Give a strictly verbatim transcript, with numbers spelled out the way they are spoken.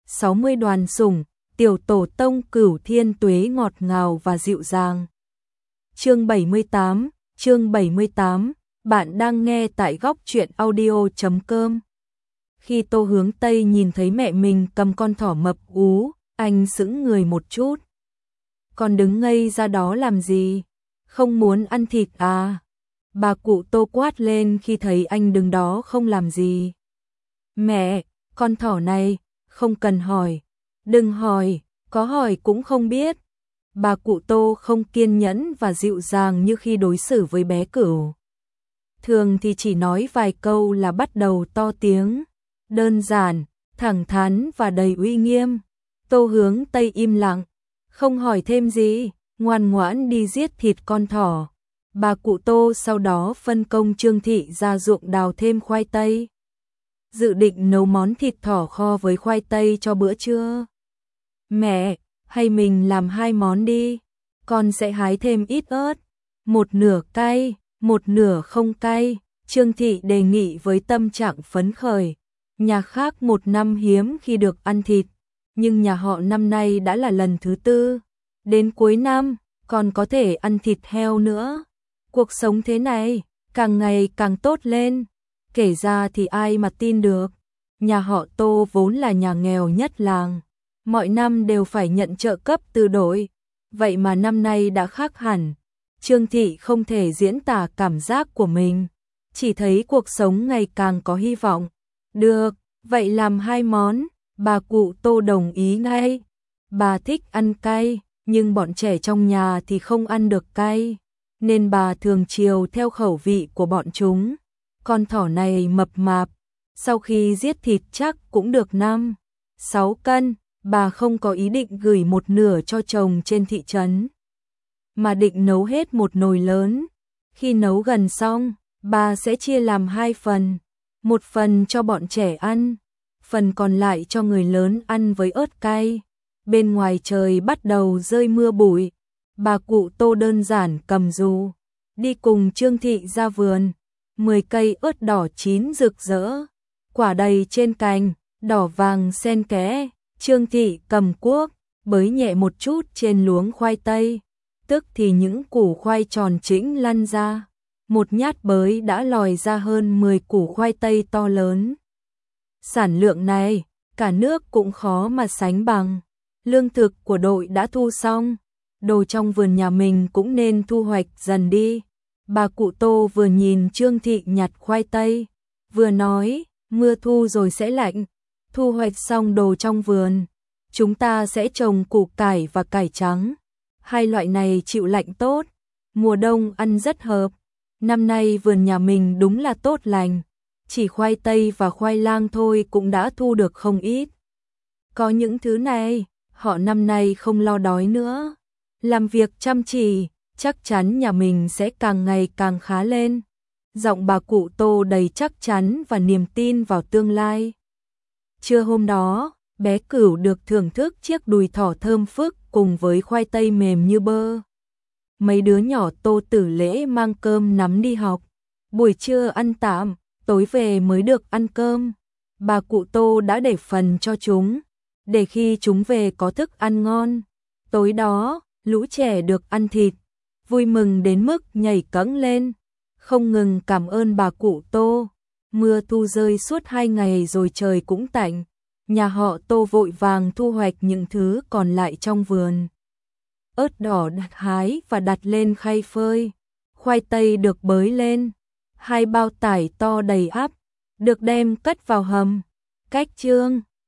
sáu mươi đoàn sủng, tiểu tổ tông cửu thiên tuế ngọt ngào và dịu dàng. Chương bảy mươi tám, chương bảy mươi tám, bạn đang nghe tại góc truyện audio chấm com. Khi Tô Hướng Tây nhìn thấy mẹ mình cầm con thỏ mập ú, anh sững người một chút. Con đứng ngây ra đó làm gì? Không muốn ăn thịt à? Bà cụ Tô quát lên khi thấy anh đứng đó không làm gì. Mẹ, con thỏ này, không cần hỏi. Đừng hỏi, có hỏi cũng không biết. Bà cụ Tô không kiên nhẫn và dịu dàng như khi đối xử với bé Cửu. Thường thì chỉ nói vài câu là bắt đầu to tiếng. Đơn giản, thẳng thắn và đầy uy nghiêm. Tô Hướng Tây im lặng, không hỏi thêm gì, ngoan ngoãn đi giết thịt con thỏ. Bà cụ Tô sau đó phân công Trương Thị ra ruộng đào thêm khoai tây. Dự định nấu món thịt thỏ kho với khoai tây cho bữa trưa. Mẹ, hay mình làm hai món đi, con sẽ hái thêm ít ớt, một nửa cay, một nửa không cay. Trương Thị đề nghị với tâm trạng phấn khởi. Nhà khác một năm hiếm khi được ăn thịt, nhưng nhà họ năm nay đã là lần thứ tư. Đến cuối năm, còn có thể ăn thịt heo nữa. Cuộc sống thế này, càng ngày càng tốt lên. Kể ra thì ai mà tin được. Nhà họ Tô vốn là nhà nghèo nhất làng. Mọi năm đều phải nhận trợ cấp từ đội. Vậy mà năm nay đã khác hẳn. Trương Thị không thể diễn tả cảm giác của mình. Chỉ thấy cuộc sống ngày càng có hy vọng. Được, vậy làm hai món. Bà cụ Tô đồng ý ngay. Bà thích ăn cay, nhưng bọn trẻ trong nhà thì không ăn được cay. Nên bà thường chiều theo khẩu vị của bọn chúng. Con thỏ này mập mạp, sau khi giết thịt chắc cũng được năm, sáu cân. Bà không có ý định gửi một nửa cho chồng trên thị trấn, mà định nấu hết một nồi lớn. Khi nấu gần xong, bà sẽ chia làm hai phần. Một phần cho bọn trẻ ăn, phần còn lại cho người lớn ăn với ớt cay. Bên ngoài trời bắt đầu rơi mưa bụi. Bà cụ Tô đơn giản cầm dù, đi cùng Trương Thị ra vườn. Mười cây ớt đỏ chín rực rỡ, quả đầy trên cành, đỏ vàng xen kẽ. Trương Thị cầm cuốc, bới nhẹ một chút trên luống khoai tây, tức thì những củ khoai tròn chỉnh lăn ra. Một nhát bới đã lòi ra hơn mười củ khoai tây to lớn. Sản lượng này, cả nước cũng khó mà sánh bằng. Lương thực của đội đã thu xong, đồ trong vườn nhà mình cũng nên thu hoạch dần đi. Bà cụ Tô vừa nhìn Trương Thị nhặt khoai tây, vừa nói, mưa thu rồi sẽ lạnh. Thu hoạch xong đồ trong vườn, chúng ta sẽ trồng củ cải và cải trắng. Hai loại này chịu lạnh tốt, mùa đông ăn rất hợp. Năm nay vườn nhà mình đúng là tốt lành, chỉ khoai tây và khoai lang thôi cũng đã thu được không ít. Có những thứ này, họ năm nay không lo đói nữa. Làm việc chăm chỉ, chắc chắn nhà mình sẽ càng ngày càng khá lên. Giọng bà cụ Tô đầy chắc chắn và niềm tin vào tương lai. Trưa hôm đó, bé Cửu được thưởng thức chiếc đùi thỏ thơm phức cùng với khoai tây mềm như bơ. Mấy đứa nhỏ Tô Tử Lễ mang cơm nắm đi học. Buổi trưa ăn tạm, tối về mới được ăn cơm. Bà cụ Tô đã để phần cho chúng, để khi chúng về có thức ăn ngon. Tối đó, lũ trẻ được ăn thịt, vui mừng đến mức nhảy cẫng lên, không ngừng cảm ơn bà cụ Tô. Mưa thu rơi suốt hai ngày rồi trời cũng tạnh. Nhà họ Tô vội vàng thu hoạch những thứ còn lại trong vườn. Ớt đỏ đặt hái và đặt lên khay phơi. Khoai tây được bới lên. Hai bao tải to đầy ắp, được đem cất vào hầm. Cách trương,